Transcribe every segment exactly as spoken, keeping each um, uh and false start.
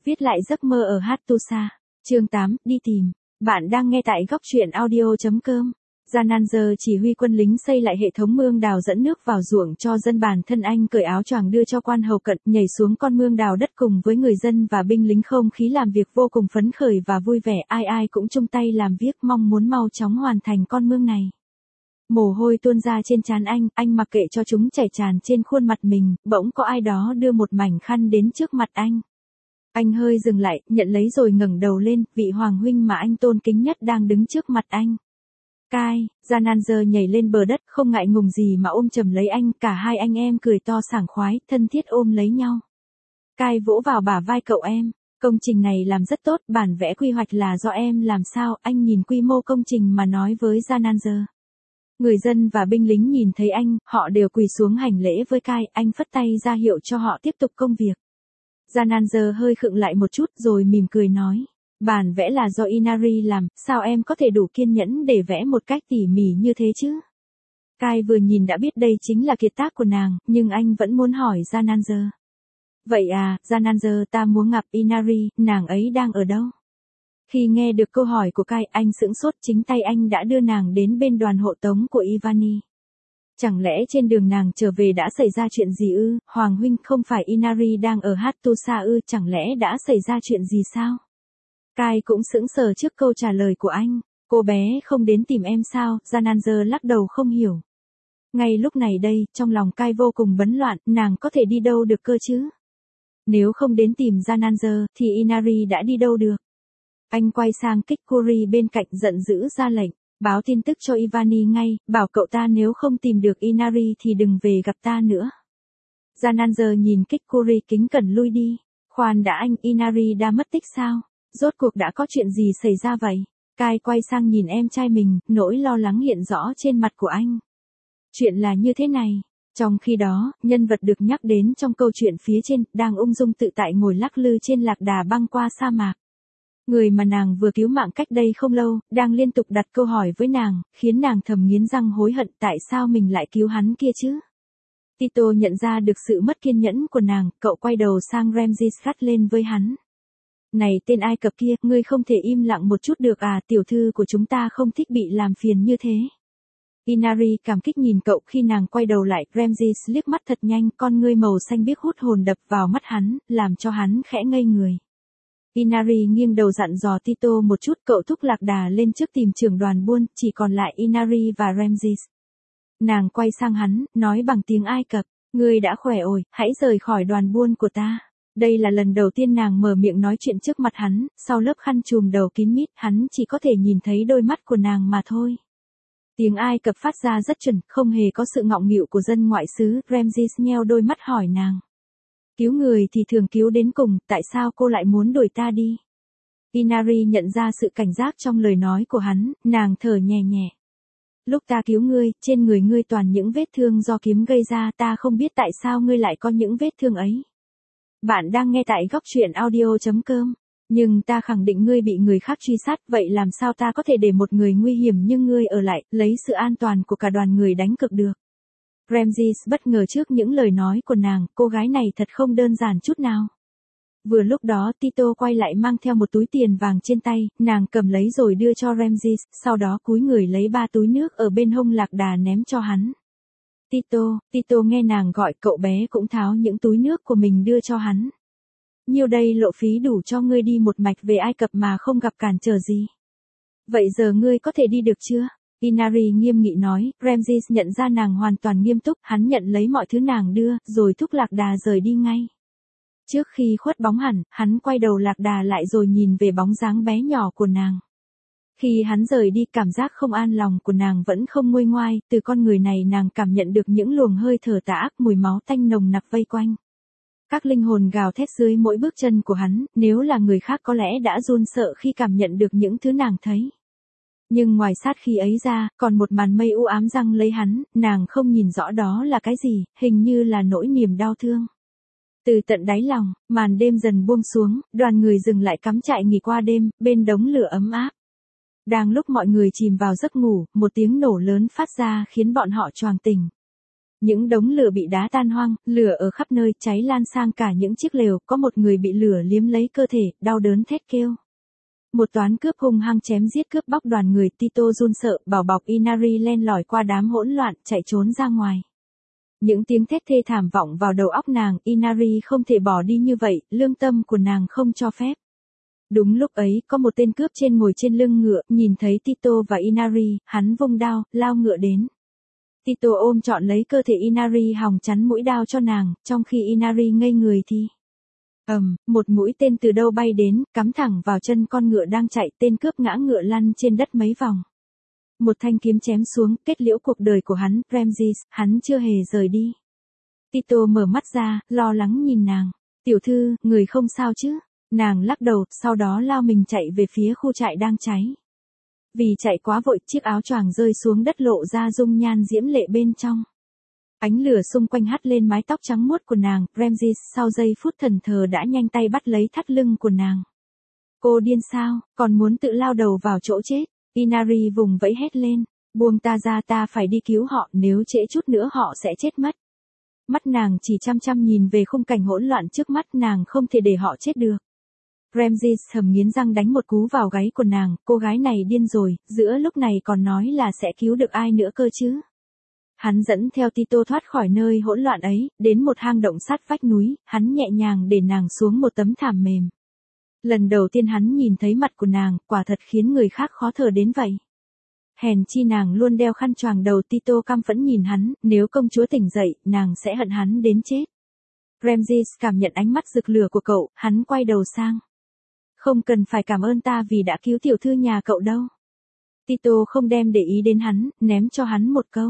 Viết lại giấc mơ ở Hattusa. Chương tám, đi tìm. Bạn đang nghe tại góc truyện audio chấm com. Jananzer chỉ huy quân lính xây lại hệ thống mương đào dẫn nước vào ruộng cho dân. Bản thân anh cởi áo choàng đưa cho quan hầu cận, nhảy xuống con mương đào đất cùng với người dân và binh lính. Không khí làm việc vô cùng phấn khởi và vui vẻ, ai ai cũng chung tay làm việc, mong muốn mau chóng hoàn thành con mương này. Mồ hôi tuôn ra trên trán anh, anh mặc kệ cho chúng chảy tràn trên khuôn mặt mình, bỗng có ai đó đưa một mảnh khăn đến trước mặt anh. Anh hơi dừng lại, nhận lấy rồi ngẩng đầu lên, vị hoàng huynh mà anh tôn kính nhất đang đứng trước mặt anh. Kai, Jananzer nhảy lên bờ đất, không ngại ngùng gì mà ôm chầm lấy anh, cả hai anh em cười to sảng khoái, thân thiết ôm lấy nhau. Kai vỗ vào bả vai cậu em, công trình này làm rất tốt, bản vẽ quy hoạch là do em làm sao, anh nhìn quy mô công trình mà nói với Jananzer. Người dân và binh lính nhìn thấy anh, họ đều quỳ xuống hành lễ với Kai, anh phất tay ra hiệu cho họ tiếp tục công việc. Jananzer hơi khựng lại một chút rồi mỉm cười nói. Bản vẽ là do Inari làm, sao em có thể đủ kiên nhẫn để vẽ một cách tỉ mỉ như thế chứ? Kai vừa nhìn đã biết đây chính là kiệt tác của nàng, nhưng anh vẫn muốn hỏi Jananzer. Vậy à, Jananzer, ta muốn gặp Inari, nàng ấy đang ở đâu? Khi nghe được câu hỏi của Kai, anh sững sốt, chính tay anh đã đưa nàng đến bên đoàn hộ tống của Ivani. Chẳng lẽ trên đường nàng trở về đã xảy ra chuyện gì ư? Hoàng huynh, không phải Inari đang ở Hattusa ư, chẳng lẽ đã xảy ra chuyện gì sao? Kai cũng sững sờ trước câu trả lời của anh. Cô bé không đến tìm em sao? Jananzer lắc đầu không hiểu. Ngay lúc này đây, trong lòng Kai vô cùng bấn loạn, nàng có thể đi đâu được cơ chứ? Nếu không đến tìm Jananzer, thì Inari đã đi đâu được? Anh quay sang Kikuri bên cạnh giận dữ ra lệnh. Báo tin tức cho Ivani ngay, bảo cậu ta nếu không tìm được Inari thì đừng về gặp ta nữa. Jananzer nhìn Kikuri kính cẩn lui đi. Khoan đã anh, Inari đã mất tích sao? Rốt cuộc đã có chuyện gì xảy ra vậy? Kai quay sang nhìn em trai mình, nỗi lo lắng hiện rõ trên mặt của anh. Chuyện là như thế này. Trong khi đó, nhân vật được nhắc đến trong câu chuyện phía trên, đang ung dung tự tại ngồi lắc lư trên lạc đà băng qua sa mạc. Người mà nàng vừa cứu mạng cách đây không lâu, đang liên tục đặt câu hỏi với nàng, khiến nàng thầm nghiến răng hối hận tại sao mình lại cứu hắn kia chứ. Tito nhận ra được sự mất kiên nhẫn của nàng, cậu quay đầu sang Ramses gắt lên với hắn. Này tên Ai Cập kia, ngươi không thể im lặng một chút được à, tiểu thư của chúng ta không thích bị làm phiền như thế. Inari cảm kích nhìn cậu khi nàng quay đầu lại, Ramses liếc mắt thật nhanh, con ngươi màu xanh biếc hút hồn đập vào mắt hắn, làm cho hắn khẽ ngây người. Inari nghiêng đầu dặn dò Tito một chút, cậu thúc lạc đà lên trước tìm trưởng đoàn buôn, chỉ còn lại Inari và Ramses. Nàng quay sang hắn, nói bằng tiếng Ai Cập, ngươi đã khỏe ồi, hãy rời khỏi đoàn buôn của ta. Đây là lần đầu tiên nàng mở miệng nói chuyện trước mặt hắn, sau lớp khăn trùm đầu kín mít, hắn chỉ có thể nhìn thấy đôi mắt của nàng mà thôi. Tiếng Ai Cập phát ra rất chuẩn, không hề có sự ngọng nghịu của dân ngoại xứ, Ramses nheo đôi mắt hỏi nàng. Cứu người thì thường cứu đến cùng, tại sao cô lại muốn đuổi ta đi? Inari nhận ra sự cảnh giác trong lời nói của hắn, nàng thở nhẹ nhẹ. Lúc ta cứu ngươi, trên người ngươi toàn những vết thương do kiếm gây ra, ta không biết tại sao ngươi lại có những vết thương ấy. Bạn đang nghe tại góc truyện audio chấm com. Nhưng ta khẳng định ngươi bị người khác truy sát, vậy làm sao ta có thể để một người nguy hiểm như ngươi ở lại, lấy sự an toàn của cả đoàn người đánh cược được. Ramses bất ngờ trước những lời nói của nàng, cô gái này thật không đơn giản chút nào. Vừa lúc đó Tito quay lại mang theo một túi tiền vàng trên tay, nàng cầm lấy rồi đưa cho Ramses, sau đó cúi người lấy ba túi nước ở bên hông lạc đà ném cho hắn. Tito, Tito nghe nàng gọi, cậu bé cũng tháo những túi nước của mình đưa cho hắn. Nhiêu đây lộ phí đủ cho ngươi đi một mạch về Ai Cập mà không gặp cản trở gì. Vậy giờ ngươi có thể đi được chưa? Inari nghiêm nghị nói, Ramses nhận ra nàng hoàn toàn nghiêm túc, hắn nhận lấy mọi thứ nàng đưa, rồi thúc lạc đà rời đi ngay. Trước khi khuất bóng hẳn, hắn quay đầu lạc đà lại rồi nhìn về bóng dáng bé nhỏ của nàng. Khi hắn rời đi, cảm giác không an lòng của nàng vẫn không nguôi ngoai, từ con người này nàng cảm nhận được những luồng hơi thở tà ác, mùi máu tanh nồng nặc vây quanh. Các linh hồn gào thét dưới mỗi bước chân của hắn, nếu là người khác có lẽ đã run sợ khi cảm nhận được những thứ nàng thấy. Nhưng ngoài sát khí ấy ra, còn một màn mây u ám giăng lấy hắn, nàng không nhìn rõ đó là cái gì, hình như là nỗi niềm đau thương. Từ tận đáy lòng, màn đêm dần buông xuống, đoàn người dừng lại cắm trại nghỉ qua đêm, bên đống lửa ấm áp. Đang lúc mọi người chìm vào giấc ngủ, một tiếng nổ lớn phát ra khiến bọn họ choàng tỉnh. Những đống lửa bị đá tan hoang, lửa ở khắp nơi, cháy lan sang cả những chiếc lều, có một người bị lửa liếm lấy cơ thể, đau đớn thét kêu. Một toán cướp hung hăng chém giết cướp bóc đoàn người, Tito run sợ, bảo bọc Inari len lỏi qua đám hỗn loạn, chạy trốn ra ngoài. Những tiếng thét thê thảm vọng vào đầu óc nàng, Inari không thể bỏ đi như vậy, lương tâm của nàng không cho phép. Đúng lúc ấy, có một tên cướp trên ngồi trên lưng ngựa, nhìn thấy Tito và Inari, hắn vung đao, lao ngựa đến. Tito ôm trọn lấy cơ thể Inari hòng chắn mũi đao cho nàng, trong khi Inari ngây người thì... ầm, um, một mũi tên từ đâu bay đến, cắm thẳng vào chân con ngựa đang chạy, tên cướp ngã ngựa lăn trên đất mấy vòng. Một thanh kiếm chém xuống, kết liễu cuộc đời của hắn, Ramses, hắn chưa hề rời đi. Tito mở mắt ra, lo lắng nhìn nàng. Tiểu thư, người không sao chứ? Nàng lắc đầu, sau đó lao mình chạy về phía khu trại đang cháy. Vì chạy quá vội, chiếc áo choàng rơi xuống đất lộ ra dung nhan diễm lệ bên trong. Ánh lửa xung quanh hắt lên mái tóc trắng muốt của nàng, Ramses sau giây phút thần thờ đã nhanh tay bắt lấy thắt lưng của nàng. Cô điên sao, còn muốn tự lao đầu vào chỗ chết? Inari vùng vẫy hét lên, buông ta ra, ta phải đi cứu họ, nếu trễ chút nữa họ sẽ chết mất. Mắt nàng chỉ chăm chăm nhìn về khung cảnh hỗn loạn trước mắt, nàng không thể để họ chết được. Ramses thầm nghiến răng đánh một cú vào gáy của nàng, cô gái này điên rồi, giữa lúc này còn nói là sẽ cứu được ai nữa cơ chứ. Hắn dẫn theo Tito thoát khỏi nơi hỗn loạn ấy, đến một hang động sát vách núi, hắn nhẹ nhàng để nàng xuống một tấm thảm mềm. Lần đầu tiên hắn nhìn thấy mặt của nàng, quả thật khiến người khác khó thở đến vậy. Hèn chi nàng luôn đeo khăn choàng đầu, Tito căm phẫn nhìn hắn, nếu công chúa tỉnh dậy, nàng sẽ hận hắn đến chết. Ramses cảm nhận ánh mắt rực lửa của cậu, hắn quay đầu sang. Không cần phải cảm ơn ta vì đã cứu tiểu thư nhà cậu đâu. Tito không đem để ý đến hắn, ném cho hắn một câu.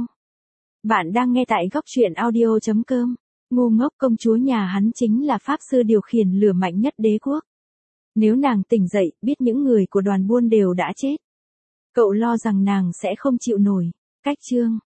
Bạn đang nghe tại góc truyện audio chấm com. Ngu ngốc, công chúa nhà hắn chính là pháp sư điều khiển lửa mạnh nhất đế quốc. Nếu nàng tỉnh dậy, biết những người của đoàn buôn đều đã chết. Cậu lo rằng nàng sẽ không chịu nổi. Cách chương